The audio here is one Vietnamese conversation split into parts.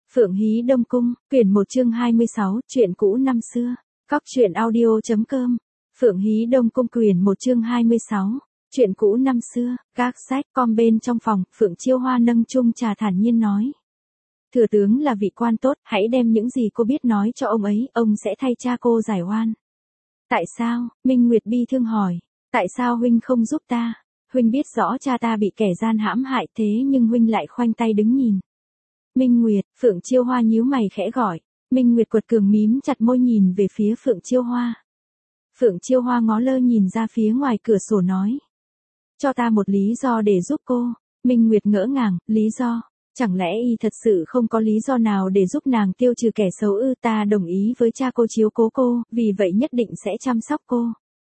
Phượng Hí Đông Cung, quyển 1 chương 26, chuyện cũ năm xưa. Các truyện audio.com. Phượng Hí Đông Cung quyển 1 chương 26, chuyện cũ năm xưa. Các sách com bên trong phòng, Phượng Chiêu Hoa nâng chung trà thản nhiên nói. Thừa tướng là vị quan tốt, hãy đem những gì cô biết nói cho ông sẽ thay cha cô giải oan. Tại sao? Minh Nguyệt bi thương hỏi. Tại sao huynh không giúp ta? Huynh biết rõ cha ta bị kẻ gian hãm hại thế nhưng huynh lại khoanh tay đứng nhìn. Minh Nguyệt, Phượng Chiêu Hoa nhíu mày khẽ gọi. Minh Nguyệt quật cường mím chặt môi nhìn về phía Phượng Chiêu Hoa. Phượng Chiêu Hoa ngó lơ nhìn ra phía ngoài cửa sổ nói. Cho ta một lý do để giúp cô. Minh Nguyệt ngỡ ngàng, lý do? Chẳng lẽ y thật sự không có lý do nào để giúp nàng tiêu trừ kẻ xấu ư? Ta đồng ý với cha cô chiếu cố cô, vì vậy nhất định sẽ chăm sóc cô.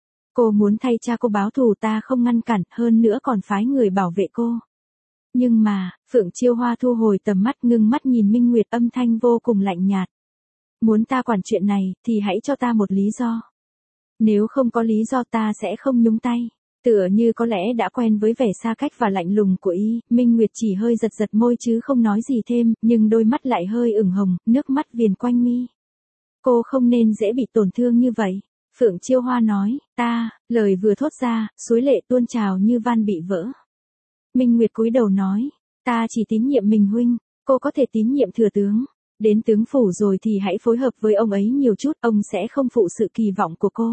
Cô muốn thay cha cô báo thù ta không ngăn cản, hơn nữa còn phái người bảo vệ cô. Nhưng mà, Phượng Chiêu Hoa thu hồi tầm mắt ngưng mắt nhìn Minh Nguyệt âm thanh vô cùng lạnh nhạt. Muốn ta quản chuyện này, thì hãy cho ta một lý do. Nếu không có lý do ta sẽ không nhúng tay. Tựa như có lẽ đã quen với vẻ xa cách và lạnh lùng của y, Minh Nguyệt chỉ hơi giật giật môi chứ không nói gì thêm, nhưng đôi mắt lại hơi ửng hồng, nước mắt viền quanh mi. Cô không nên dễ bị tổn thương như vậy. Phượng Chiêu Hoa nói, lời vừa thốt ra, suối lệ tuôn trào như van bị vỡ. Minh Nguyệt cúi đầu nói, ta chỉ tín nhiệm mình huynh, cô có thể tín nhiệm thừa tướng. Đến tướng phủ rồi thì hãy phối hợp với ông ấy nhiều chút, ông sẽ không phụ sự kỳ vọng của cô.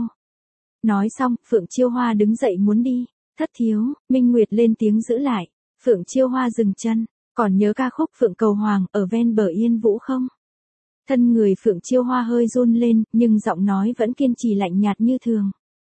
Nói xong, Phượng Chiêu Hoa đứng dậy muốn đi. Thất thiếu, Minh Nguyệt lên tiếng giữ lại. Phượng Chiêu Hoa dừng chân, còn nhớ ca khúc Phượng Cầu Hoàng ở ven bờ Yên Vũ không? Thân người Phượng Chiêu Hoa hơi run lên, nhưng giọng nói vẫn kiên trì lạnh nhạt như thường.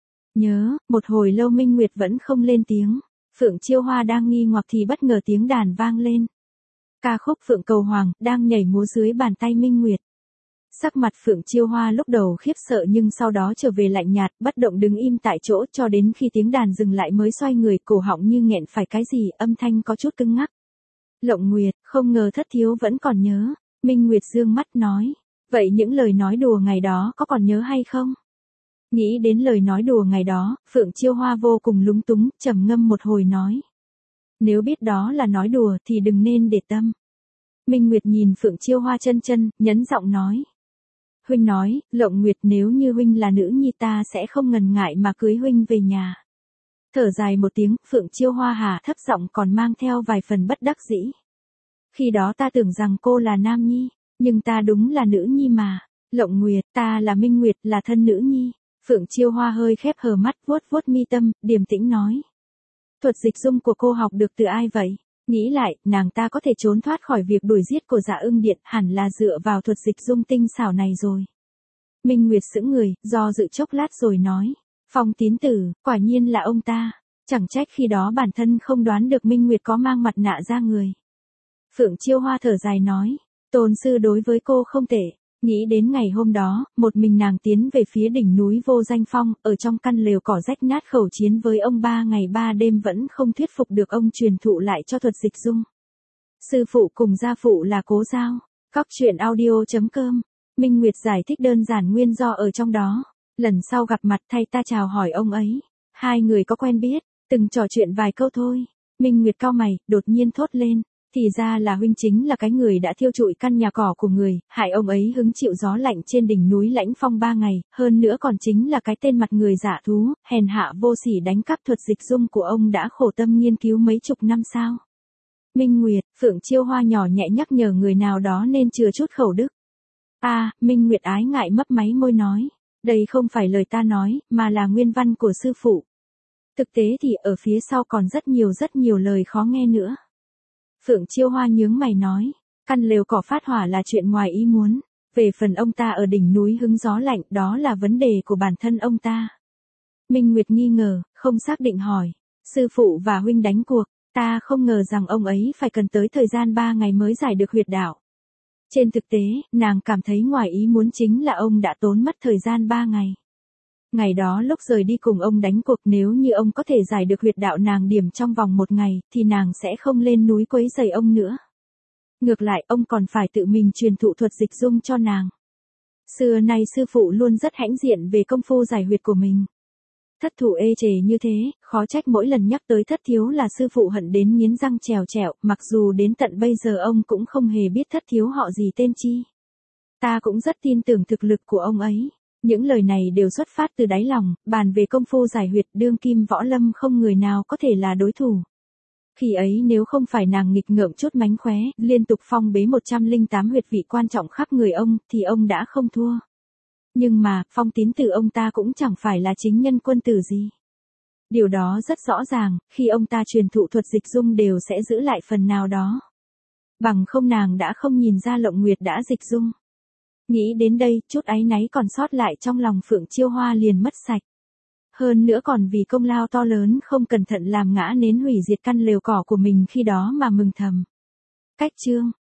Nhớ, một hồi lâu Minh Nguyệt vẫn không lên tiếng. Phượng Chiêu Hoa đang nghi hoặc thì bất ngờ tiếng đàn vang lên. Ca khúc Phượng Cầu Hoàng đang nhảy múa dưới bàn tay Minh Nguyệt. Sắc mặt Phượng Chiêu Hoa lúc đầu khiếp sợ nhưng sau đó trở về lạnh nhạt, bất động đứng im tại chỗ cho đến khi tiếng đàn dừng lại mới xoay người, cổ họng như nghẹn phải cái gì, âm thanh có chút cứng ngắc. Lộng Nguyệt, không ngờ thất thiếu vẫn còn nhớ. Minh Nguyệt dương mắt nói, vậy những lời nói đùa ngày đó có còn nhớ hay không? Nghĩ đến lời nói đùa ngày đó, Phượng Chiêu Hoa vô cùng lúng túng, trầm ngâm một hồi nói. Nếu biết đó là nói đùa thì đừng nên để tâm. Minh Nguyệt nhìn Phượng Chiêu Hoa chân, nhấn giọng nói. Huynh nói, Lộng Nguyệt, nếu như huynh là nữ nhi ta sẽ không ngần ngại mà cưới huynh về nhà. Thở dài một tiếng, Phượng Chiêu Hoa hạ thấp giọng còn mang theo vài phần bất đắc dĩ. Khi đó ta tưởng rằng cô là nam nhi, nhưng ta đúng là nữ nhi mà. Lộng Nguyệt, ta là Minh Nguyệt, là thân nữ nhi. Phượng Chiêu Hoa hơi khép hờ mắt, vuốt mi tâm, điềm tĩnh nói. Thuật dịch dung của cô học được từ ai vậy? Nghĩ lại, nàng ta có thể trốn thoát khỏi việc đuổi giết của Dạ Ưng Điện, hẳn là dựa vào thuật dịch dung tinh xảo này rồi. Minh Nguyệt sững người, do dự chốc lát rồi nói. Phong Tín Tử, quả nhiên là ông ta. Chẳng trách khi đó bản thân không đoán được Minh Nguyệt có mang mặt nạ ra người. Phượng Chiêu Hoa thở dài nói. Tôn sư đối với cô không tệ. Nghĩ đến ngày hôm đó, một mình nàng tiến về phía đỉnh núi Vô Danh Phong, ở trong căn lều cỏ rách nát khẩu chiến với ông 3 ngày 3 đêm vẫn không thuyết phục được ông truyền thụ lại cho thuật dịch dung. Sư phụ cùng gia phụ là Cố Giao. Các truyện audio.com. Minh Nguyệt giải thích đơn giản nguyên do ở trong đó. Lần sau gặp mặt thay ta chào hỏi ông ấy. Hai người có quen biết, từng trò chuyện vài câu thôi. Minh Nguyệt cau mày, đột nhiên thốt lên. Thì ra là huynh chính là cái người đã thiêu trụi căn nhà cỏ của người, hại ông ấy hứng chịu gió lạnh trên đỉnh núi Lãnh Phong 3 ngày, hơn nữa còn chính là cái tên mặt người giả thú, hèn hạ vô sỉ đánh cắp thuật dịch dung của ông đã khổ tâm nghiên cứu mấy chục năm sao. Minh Nguyệt, Phượng Chiêu Hoa nhỏ nhẹ nhắc nhở người nào đó nên chừa chút khẩu đức. Minh Nguyệt ái ngại mấp máy môi nói, đây không phải lời ta nói, mà là nguyên văn của sư phụ. Thực tế thì ở phía sau còn rất nhiều lời khó nghe nữa. Phượng Chiêu Hoa nhướng mày nói, căn lều cỏ phát hỏa là chuyện ngoài ý muốn, về phần ông ta ở đỉnh núi hứng gió lạnh đó là vấn đề của bản thân ông ta. Minh Nguyệt nghi ngờ, không xác định hỏi, sư phụ và huynh đánh cuộc, ta không ngờ rằng ông ấy phải cần tới thời gian 3 ngày mới giải được huyệt đạo. Trên thực tế, nàng cảm thấy ngoài ý muốn chính là ông đã tốn mất thời gian 3 ngày. Ngày đó lúc rời đi cùng ông đánh cuộc, nếu như ông có thể giải được huyệt đạo nàng điểm trong vòng 1 ngày, thì nàng sẽ không lên núi quấy rầy ông nữa. Ngược lại, ông còn phải tự mình truyền thụ thuật dịch dung cho nàng. Xưa nay sư phụ luôn rất hãnh diện về công phu giải huyệt của mình. Thất thủ ê chề như thế, khó trách mỗi lần nhắc tới Thất thiếu là sư phụ hận đến nghiến răng trèo trẹo, mặc dù đến tận bây giờ ông cũng không hề biết Thất thiếu họ gì tên chi. Ta cũng rất tin tưởng thực lực của ông ấy. Những lời này đều xuất phát từ đáy lòng, bàn về công phu giải huyệt đương kim võ lâm không người nào có thể là đối thủ. Khi ấy nếu không phải nàng nghịch ngợm chút mánh khóe, liên tục phong bế 108 huyệt vị quan trọng khắp người ông, thì ông đã không thua. Nhưng mà, phong tín tử ông ta cũng chẳng phải là chính nhân quân tử gì. Điều đó rất rõ ràng, khi ông ta truyền thụ thuật dịch dung đều sẽ giữ lại phần nào đó. Bằng không nàng đã không nhìn ra Lộng Nguyệt đã dịch dung. Nghĩ đến đây, chút áy náy còn sót lại trong lòng Phượng Chiêu Hoa liền mất sạch. Hơn nữa còn vì công lao to lớn không cẩn thận làm ngã nến hủy diệt căn lều cỏ của mình khi đó mà mừng thầm. Cách chương